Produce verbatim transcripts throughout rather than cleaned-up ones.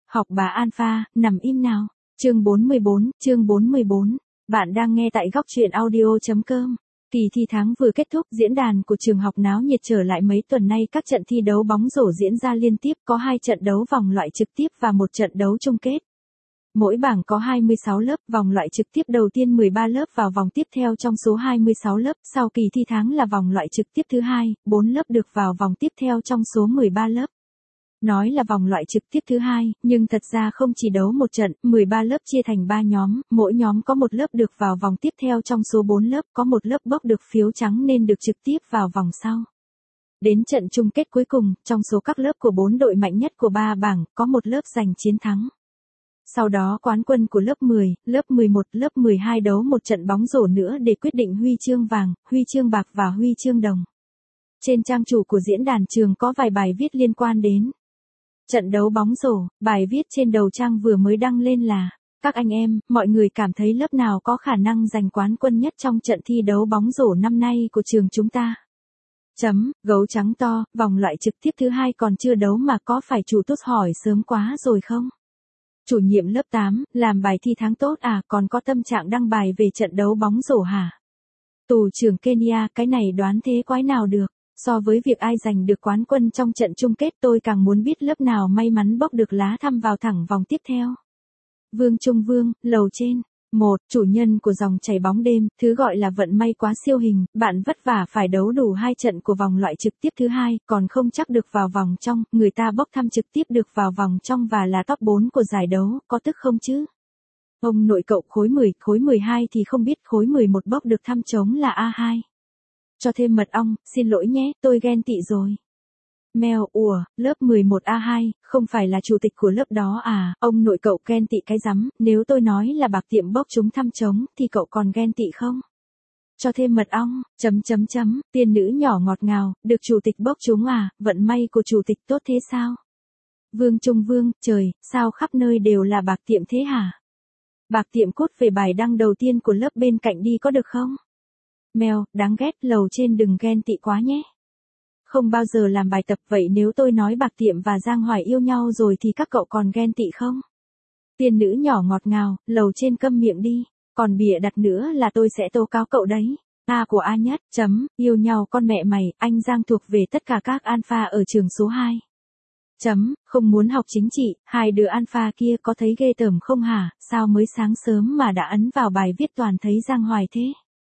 Học bà Alpha, nằm im nào. Chương bốn mươi bốn, chương bốn mươi bốn. Bạn đang nghe tại góc truyện audio chấm com. Kỳ thi tháng vừa kết thúc, diễn đàn của trường học náo nhiệt trở lại mấy tuần nay, các trận thi đấu bóng rổ diễn ra liên tiếp, có hai trận đấu vòng loại trực tiếp và một trận đấu chung kết. Mỗi bảng có hai mươi sáu lớp, vòng loại trực tiếp đầu tiên mười ba lớp vào vòng tiếp theo trong số hai mươi sáu lớp, sau kỳ thi tháng là vòng loại trực tiếp thứ hai, bốn lớp được vào vòng tiếp theo trong số mười ba lớp. Nói là vòng loại trực tiếp thứ hai, nhưng thật ra không chỉ đấu một trận, mười ba lớp chia thành ba nhóm, mỗi nhóm có một lớp được vào vòng tiếp theo trong số bốn lớp, có một lớp bốc được phiếu trắng nên được trực tiếp vào vòng sau. Đến trận chung kết cuối cùng, trong số các lớp của bốn đội mạnh nhất của ba bảng, có một lớp giành chiến thắng. Sau đó quán quân của lớp mười, lớp mười một, lớp mười hai đấu một trận bóng rổ nữa để quyết định huy chương vàng, huy chương bạc và huy chương đồng. Trên trang chủ của diễn đàn trường có vài bài viết liên quan đến trận đấu bóng rổ. Bài viết trên đầu trang vừa mới đăng lên là: các anh em, mọi người cảm thấy lớp nào có khả năng giành quán quân nhất trong trận thi đấu bóng rổ năm nay của trường chúng ta? Chấm, gấu trắng to, vòng loại trực tiếp thứ hai còn chưa đấu mà có phải chủ tốt hỏi sớm quá rồi không? Chủ nhiệm lớp tám, làm bài thi tháng tốt à, còn có tâm trạng đăng bài về trận đấu bóng rổ hả? Tù trưởng Kenya, cái này đoán thế quái nào được. So với việc ai giành được quán quân trong trận chung kết, tôi càng muốn biết lớp nào may mắn bốc được lá thăm vào thẳng vòng tiếp theo. Vương Trung Vương, lầu trên. Một, chủ nhân của dòng chảy bóng đêm, thứ gọi là vận may quá siêu hình, bạn vất vả phải đấu đủ hai trận của vòng loại trực tiếp thứ hai, còn không chắc được vào vòng trong, người ta bốc thăm trực tiếp được vào vòng trong và là top bốn của giải đấu, có tức không chứ? Ông nội cậu khối mười, khối mười hai thì không biết, khối mười một bốc được thăm trống là A hai. Cho thêm mật ong, xin lỗi nhé, tôi ghen tị rồi. Mèo, ủa, lớp mười một A hai, không phải là chủ tịch của lớp đó à, ông nội cậu ghen tị cái rắm, nếu tôi nói là bạc tiệm bốc chúng thăm trống, thì cậu còn ghen tị không? Cho thêm mật ong, chấm chấm chấm, tiên nữ nhỏ ngọt ngào, được chủ tịch bốc chúng à, vận may của chủ tịch tốt thế sao? Vương Trung Vương, trời, sao khắp nơi đều là bạc tiệm thế hả? Bạc tiệm cốt về bài đăng đầu tiên của lớp bên cạnh đi có được không? Mèo, đáng ghét, lầu trên đừng ghen tị quá nhé. Không bao giờ làm bài tập, vậy nếu tôi nói Bạc Tiệm và Giang Hoài yêu nhau rồi thì các cậu còn ghen tị không? Tiên nữ nhỏ ngọt ngào, lầu trên câm miệng đi, còn bịa đặt nữa là tôi sẽ tố cáo cậu đấy. A của A nhất, chấm, yêu nhau con mẹ mày, anh Giang thuộc về tất cả các alpha ở trường số hai. Chấm, không muốn học chính trị, hai đứa alpha kia có thấy ghê tởm không hả, sao mới sáng sớm mà đã ấn vào bài viết toàn thấy Giang Hoài thế?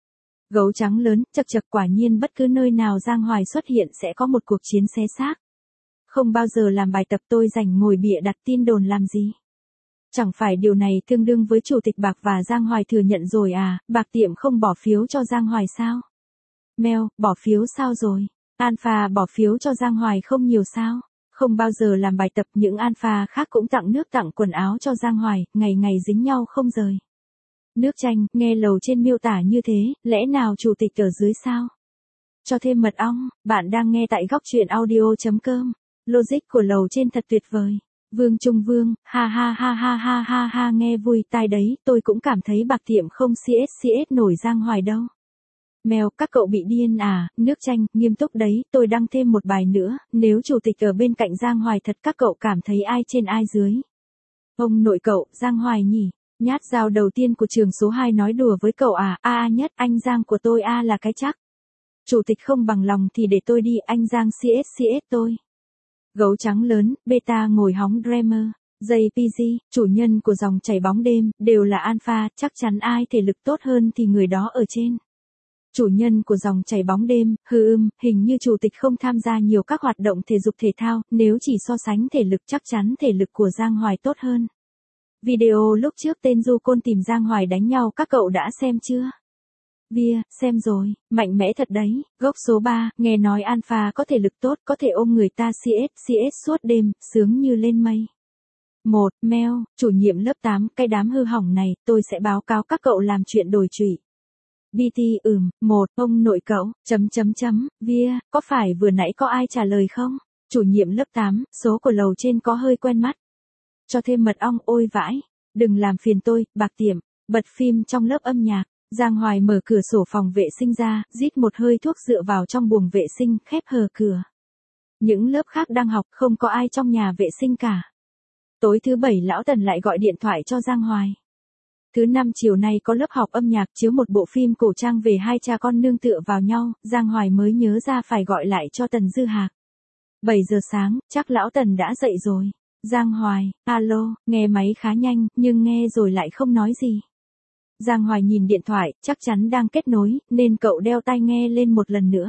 Gấu trắng lớn, chật chật, quả nhiên bất cứ nơi nào Giang Hoài xuất hiện sẽ có một cuộc chiến xé xác. Không bao giờ làm bài tập, tôi rảnh ngồi bịa đặt tin đồn làm gì. Chẳng phải điều này tương đương với chủ tịch Bạc và Giang Hoài thừa nhận rồi à, Bạc Tiệm không bỏ phiếu cho Giang Hoài sao? Mèo, bỏ phiếu sao rồi? Alpha bỏ phiếu cho Giang Hoài không nhiều sao? Không bao giờ làm bài tập, những alpha khác cũng tặng nước tặng quần áo cho Giang Hoài, ngày ngày dính nhau không rời. Nước chanh, nghe lầu trên miêu tả như thế, lẽ nào chủ tịch ở dưới sao? Cho thêm mật ong, bạn đang nghe tại góc truyện audio chấm com. Logic của lầu trên thật tuyệt vời. Vương Trung Vương, ha ha ha ha ha ha ha, nghe vui tai đấy, tôi cũng cảm thấy Bạc Tiệm không xê ét xê ét nổi Giang Hoài đâu. Mèo, các cậu bị điên à, nước chanh, nghiêm túc đấy, tôi đăng thêm một bài nữa, nếu chủ tịch ở bên cạnh Giang Hoài thật các cậu cảm thấy ai trên ai dưới? Ông nội cậu, Giang Hoài nhỉ? Nhát dao đầu tiên của trường số hai nói đùa với cậu à, A A nhất, anh Giang của tôi A là cái chắc. Chủ tịch không bằng lòng thì để tôi đi, anh Giang xê ét xê ét tôi. Gấu trắng lớn, beta ngồi hóng Dreamer, jay pê giê, chủ nhân của dòng chảy bóng đêm, đều là alpha, chắc chắn ai thể lực tốt hơn thì người đó ở trên. Chủ nhân của dòng chảy bóng đêm, hư ưm, hình như chủ tịch không tham gia nhiều các hoạt động thể dục thể thao, nếu chỉ so sánh thể lực chắc chắn thể lực của Giang Hoài tốt hơn. Video lúc trước tên Du Côn tìm Giang Hoài đánh nhau các cậu đã xem chưa? Bia, xem rồi, mạnh mẽ thật đấy. Gốc số ba, nghe nói alpha có thể lực tốt, có thể ôm người ta xê ét xê ét suốt đêm, sướng như lên mây. Một, Mèo, chủ nhiệm lớp tám, cái đám hư hỏng này, tôi sẽ báo cáo các cậu làm chuyện đồi trụy. bê tê, ừm, một, ông nội cậu, chấm chấm chấm, Bia, có phải vừa nãy có ai trả lời không? Chủ nhiệm lớp tám, số của lầu trên có hơi quen mắt. Cho thêm mật ong, ôi vãi, đừng làm phiền tôi, Bạc Tiệm, bật phim trong lớp âm nhạc. Giang Hoài mở cửa sổ phòng vệ sinh ra, rít một hơi thuốc dựa vào trong buồng vệ sinh, khép hờ cửa. Những lớp khác đang học, không có ai trong nhà vệ sinh cả. Tối thứ bảy lão Tần lại gọi điện thoại cho Giang Hoài. Thứ năm chiều nay có lớp học âm nhạc chiếu một bộ phim cổ trang về hai cha con nương tựa vào nhau, Giang Hoài mới nhớ ra phải gọi lại cho Tần Dư Hạc. bảy giờ sáng, chắc lão Tần đã dậy rồi. Giang Hoài, alo, nghe máy khá nhanh, nhưng nghe rồi lại không nói gì. Giang Hoài nhìn điện thoại, chắc chắn đang kết nối, nên cậu đeo tai nghe lên một lần nữa.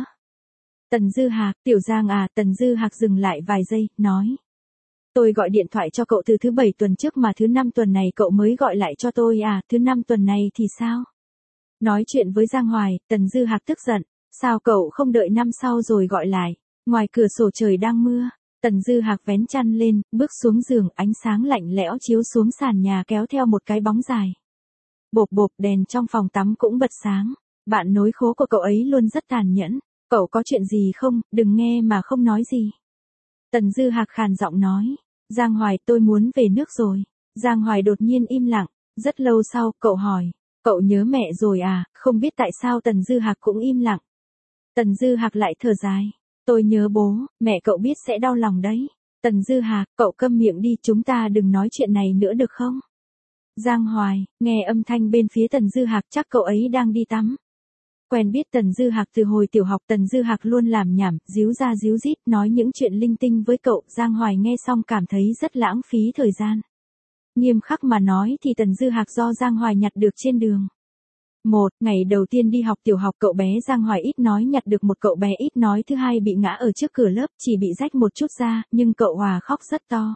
Tần Dư Hạc, tiểu Giang à, Tần Dư Hạc dừng lại vài giây, nói. Tôi gọi điện thoại cho cậu từ thứ bảy tuần trước mà thứ năm tuần này cậu mới gọi lại cho tôi à, thứ năm tuần này thì sao? Nói chuyện với Giang Hoài, Tần Dư Hạc tức giận, sao cậu không đợi năm sau rồi gọi lại, ngoài cửa sổ trời đang mưa. Tần Dư Hạc vén chăn lên, bước xuống giường, ánh sáng lạnh lẽo chiếu xuống sàn nhà kéo theo một cái bóng dài. Bộp bộp, đèn trong phòng tắm cũng bật sáng, bạn nối khố của cậu ấy luôn rất tàn nhẫn, cậu có chuyện gì không, đừng nghe mà không nói gì. Tần Dư Hạc khàn giọng nói, Giang Hoài tôi muốn về nước rồi. Giang Hoài đột nhiên im lặng, rất lâu sau, cậu hỏi, cậu nhớ mẹ rồi à, không biết tại sao Tần Dư Hạc cũng im lặng. Tần Dư Hạc lại thở dài, tôi nhớ bố, mẹ cậu biết sẽ đau lòng đấy. Tần Dư Hạc, cậu câm miệng đi, chúng ta đừng nói chuyện này nữa được không? Giang Hoài, nghe âm thanh bên phía Tần Dư Hạc chắc cậu ấy đang đi tắm. Quen biết Tần Dư Hạc từ hồi tiểu học, Tần Dư Hạc luôn làm nhảm, díu ra díu dít, nói những chuyện linh tinh với cậu. Giang Hoài nghe xong cảm thấy rất lãng phí thời gian. Nghiêm khắc mà nói thì Tần Dư Hạc do Giang Hoài nhặt được trên đường. Một, ngày đầu tiên đi học tiểu học cậu bé Giang Hoài ít nói nhặt được một cậu bé ít nói thứ hai bị ngã ở trước cửa lớp, chỉ bị rách một chút da, nhưng cậu Hòa khóc rất to.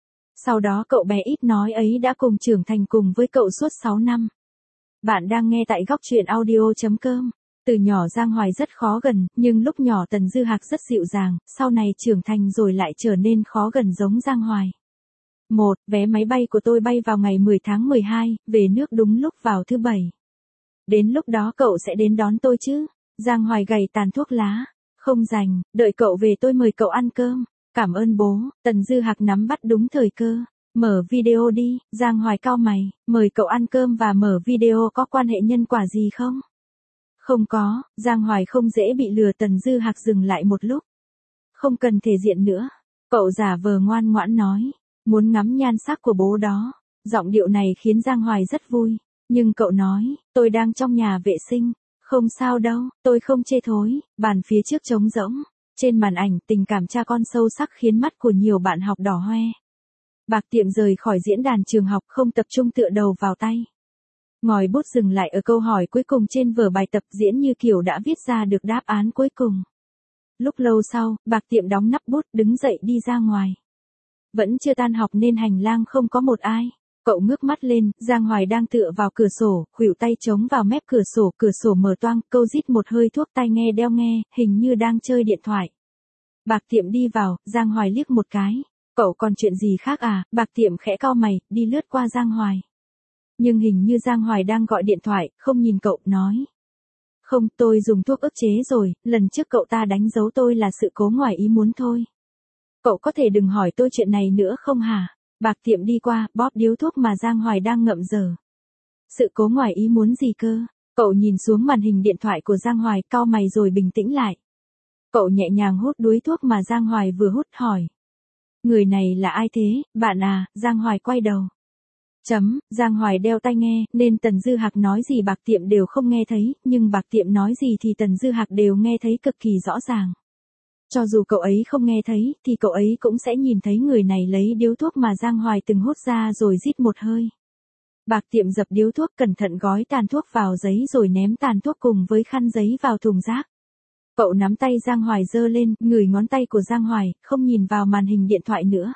Sau đó cậu bé ít nói ấy đã cùng trưởng thành cùng với cậu suốt sáu năm. Bạn đang nghe tại góc truyện audio.com. Từ nhỏ Giang Hoài rất khó gần, nhưng lúc nhỏ Tần Dư Hạc rất dịu dàng, sau này trưởng thành rồi lại trở nên khó gần giống Giang Hoài. Một, vé máy bay của tôi bay vào ngày mười tháng mười hai, về nước đúng lúc vào thứ bảy. Đến lúc đó cậu sẽ đến đón tôi chứ? Giang Hoài gầy tàn thuốc lá. Không rảnh, đợi cậu về tôi mời cậu ăn cơm. Cảm ơn bố. Tần Dư Hạc nắm bắt đúng thời cơ. Mở video đi. Giang Hoài cau mày, mời cậu ăn cơm và mở video có quan hệ nhân quả gì không? Không có. Giang Hoài không dễ bị lừa. Tần Dư Hạc dừng lại một lúc. Không cần thể diện nữa. Cậu giả vờ ngoan ngoãn nói, muốn ngắm nhan sắc của bố đó. Giọng điệu này khiến Giang Hoài rất vui. Nhưng cậu nói, tôi đang trong nhà vệ sinh. Không sao đâu, tôi không chê thối. Bàn phía trước trống rỗng. Trên màn ảnh, tình cảm cha con sâu sắc khiến mắt của nhiều bạn học đỏ hoe. Bạc Tiệm rời khỏi diễn đàn trường học, không tập trung tựa đầu vào tay. Ngòi bút dừng lại ở câu hỏi cuối cùng trên vở bài tập, diễn như kiểu đã viết ra được đáp án cuối cùng. Lúc lâu sau, Bạc Tiệm đóng nắp bút, đứng dậy đi ra ngoài. Vẫn chưa tan học nên hành lang không có một ai. Cậu ngước mắt lên, Giang Hoài đang tựa vào cửa sổ, khuỷu tay chống vào mép cửa sổ, cửa sổ mở toang, câu rít một hơi thuốc tai nghe đeo nghe, hình như đang chơi điện thoại. Bạc Tiệm đi vào, Giang Hoài liếc một cái. Cậu còn chuyện gì khác à? Bạc Tiệm khẽ cau mày, đi lướt qua Giang Hoài. Nhưng hình như Giang Hoài đang gọi điện thoại, không nhìn cậu, nói. Không, tôi dùng thuốc ức chế rồi, lần trước cậu ta đánh dấu tôi là sự cố ngoài ý muốn thôi. Cậu có thể đừng hỏi tôi chuyện này nữa không hả? Bạc Tiệm đi qua, bóp điếu thuốc mà Giang Hoài đang ngậm dở. Sự cố ngoài ý muốn gì cơ? Cậu nhìn xuống màn hình điện thoại của Giang Hoài, cau mày rồi bình tĩnh lại. Cậu nhẹ nhàng hút đuối thuốc mà Giang Hoài vừa hút, hỏi. Người này là ai thế, bạn à? Giang Hoài quay đầu. Chấm, Giang Hoài đeo tai nghe, nên Tần Dư Hạc nói gì Bạc Tiệm đều không nghe thấy, nhưng Bạc Tiệm nói gì thì Tần Dư Hạc đều nghe thấy cực kỳ rõ ràng. Cho dù cậu ấy không nghe thấy, thì cậu ấy cũng sẽ nhìn thấy người này lấy điếu thuốc mà Giang Hoài từng hút ra rồi rít một hơi. Bạc Tiệm dập điếu thuốc, cẩn thận gói tàn thuốc vào giấy rồi ném tàn thuốc cùng với khăn giấy vào thùng rác. Cậu nắm tay Giang Hoài giơ lên, ngửi ngón tay của Giang Hoài, không nhìn vào màn hình điện thoại nữa.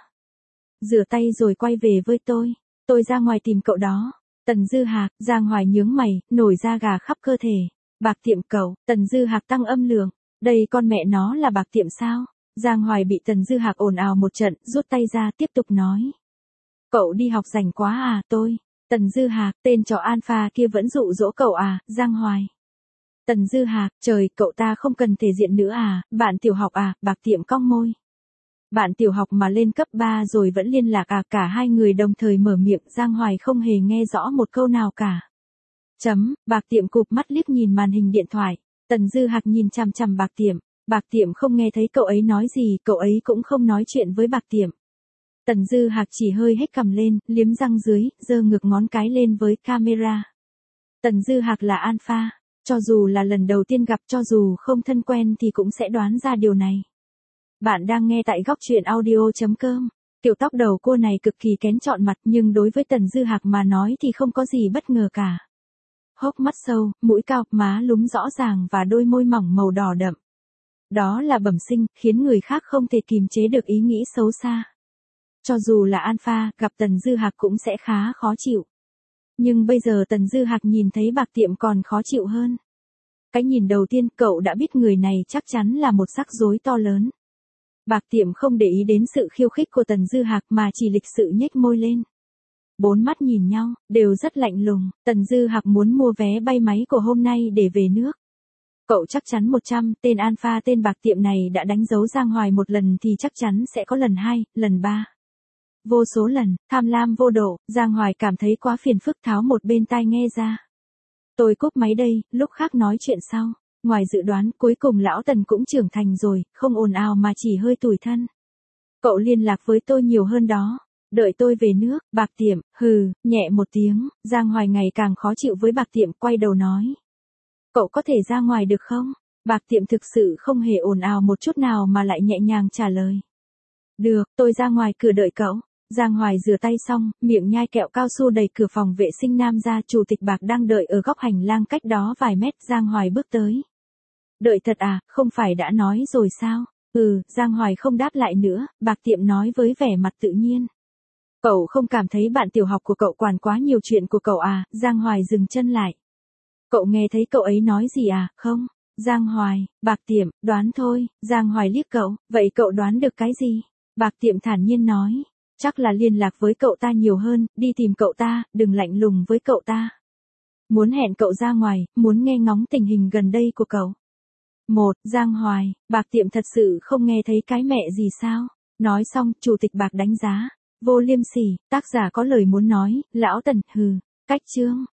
Rửa tay rồi quay về với tôi. Tôi ra ngoài tìm cậu đó. Tần Dư Hạc. Giang Hoài nhướng mày, nổi da gà khắp cơ thể. Bạc Tiệm cậu. Tần Dư Hạc tăng âm lượng. Đây con mẹ nó là Bạc Tiệm sao? Giang Hoài bị Tần Dư Hạc ồn ào một trận, rút tay ra, tiếp tục nói. Cậu đi học rảnh quá à? Tôi. Tần Dư Hạc, tên trò alpha kia vẫn dụ dỗ cậu à? Giang Hoài. Tần Dư Hạc, trời, cậu ta không cần thể diện nữa à? Bạn tiểu học à? Bạc Tiệm cong môi. Bạn tiểu học mà lên cấp ba rồi vẫn liên lạc à? Cả hai người đồng thời mở miệng, Giang Hoài không hề nghe rõ một câu nào cả. Chấm, Bạc Tiệm cụp mắt liếc nhìn màn hình điện thoại. Tần Dư Hạc nhìn chằm chằm Bạc Tiệm. Bạc Tiệm không nghe thấy cậu ấy nói gì, cậu ấy cũng không nói chuyện với Bạc Tiệm. Tần Dư Hạc chỉ hơi hét cằm lên, liếm răng dưới, giơ ngược ngón cái lên với camera. Tần Dư Hạc là alpha, cho dù là lần đầu tiên gặp, cho dù không thân quen thì cũng sẽ đoán ra điều này. Bạn đang nghe tại góc truyện audio.com. Kiểu tóc đầu cô này cực kỳ kén chọn mặt, nhưng đối với Tần Dư Hạc mà nói thì không có gì bất ngờ cả. Hốc mắt sâu, mũi cao, má lúm rõ ràng và đôi môi mỏng màu đỏ đậm. Đó là bẩm sinh, khiến người khác không thể kìm chế được ý nghĩ xấu xa. Cho dù là alpha, gặp Tần Dư Hạc cũng sẽ khá khó chịu. Nhưng bây giờ Tần Dư Hạc nhìn thấy Bạc Tiệm còn khó chịu hơn. Cái nhìn đầu tiên cậu đã biết người này chắc chắn là một rắc rối to lớn. Bạc Tiệm không để ý đến sự khiêu khích của Tần Dư Hạc mà chỉ lịch sự nhếch môi lên. Bốn mắt nhìn nhau, đều rất lạnh lùng. Tần Dư Hạc muốn mua vé bay máy của hôm nay để về nước. Cậu chắc chắn một trăm, tên alpha tên Bạc Tiệm này đã đánh dấu Giang Hoài một lần thì chắc chắn sẽ có lần hai, lần ba. Vô số lần, tham lam vô độ, Giang Hoài cảm thấy quá phiền phức tháo một bên tai nghe ra. Tôi cúp máy đây, lúc khác nói chuyện sau. Ngoài dự đoán, cuối cùng lão Tần cũng trưởng thành rồi, không ồn ào mà chỉ hơi tủi thân. Cậu liên lạc với tôi nhiều hơn đó. Đợi tôi về nước, Bạc Tiệm, hừ, nhẹ một tiếng, Giang Hoài ngày càng khó chịu với Bạc Tiệm, quay đầu nói. Cậu có thể ra ngoài được không? Bạc Tiệm thực sự không hề ồn ào một chút nào mà lại nhẹ nhàng trả lời. Được, tôi ra ngoài cửa đợi cậu. Giang Hoài rửa tay xong, miệng nhai kẹo cao su đẩy cửa phòng vệ sinh nam ra, Chủ tịch Bạc đang đợi ở góc hành lang cách đó vài mét, Giang Hoài bước tới. Đợi thật à, không phải đã nói rồi sao? Ừ, Giang Hoài không đáp lại nữa, Bạc Tiệm nói với vẻ mặt tự nhiên. Cậu không cảm thấy bạn tiểu học của cậu quản quá nhiều chuyện của cậu à? Giang Hoài dừng chân lại. Cậu nghe thấy cậu ấy nói gì à? Không. Giang Hoài, Bạc Tiệm, đoán thôi. Giang Hoài liếc cậu, vậy cậu đoán được cái gì? Bạc Tiệm thản nhiên nói. Chắc là liên lạc với cậu ta nhiều hơn, đi tìm cậu ta, đừng lạnh lùng với cậu ta. Muốn hẹn cậu ra ngoài, muốn nghe ngóng tình hình gần đây của cậu. Một, Giang Hoài, Bạc Tiệm thật sự không nghe thấy cái mẹ gì sao? Nói xong, Chủ tịch Bạc đánh giá. Vô liêm sỉ, tác giả có lời muốn nói, lão Tần, hừ, cách chương.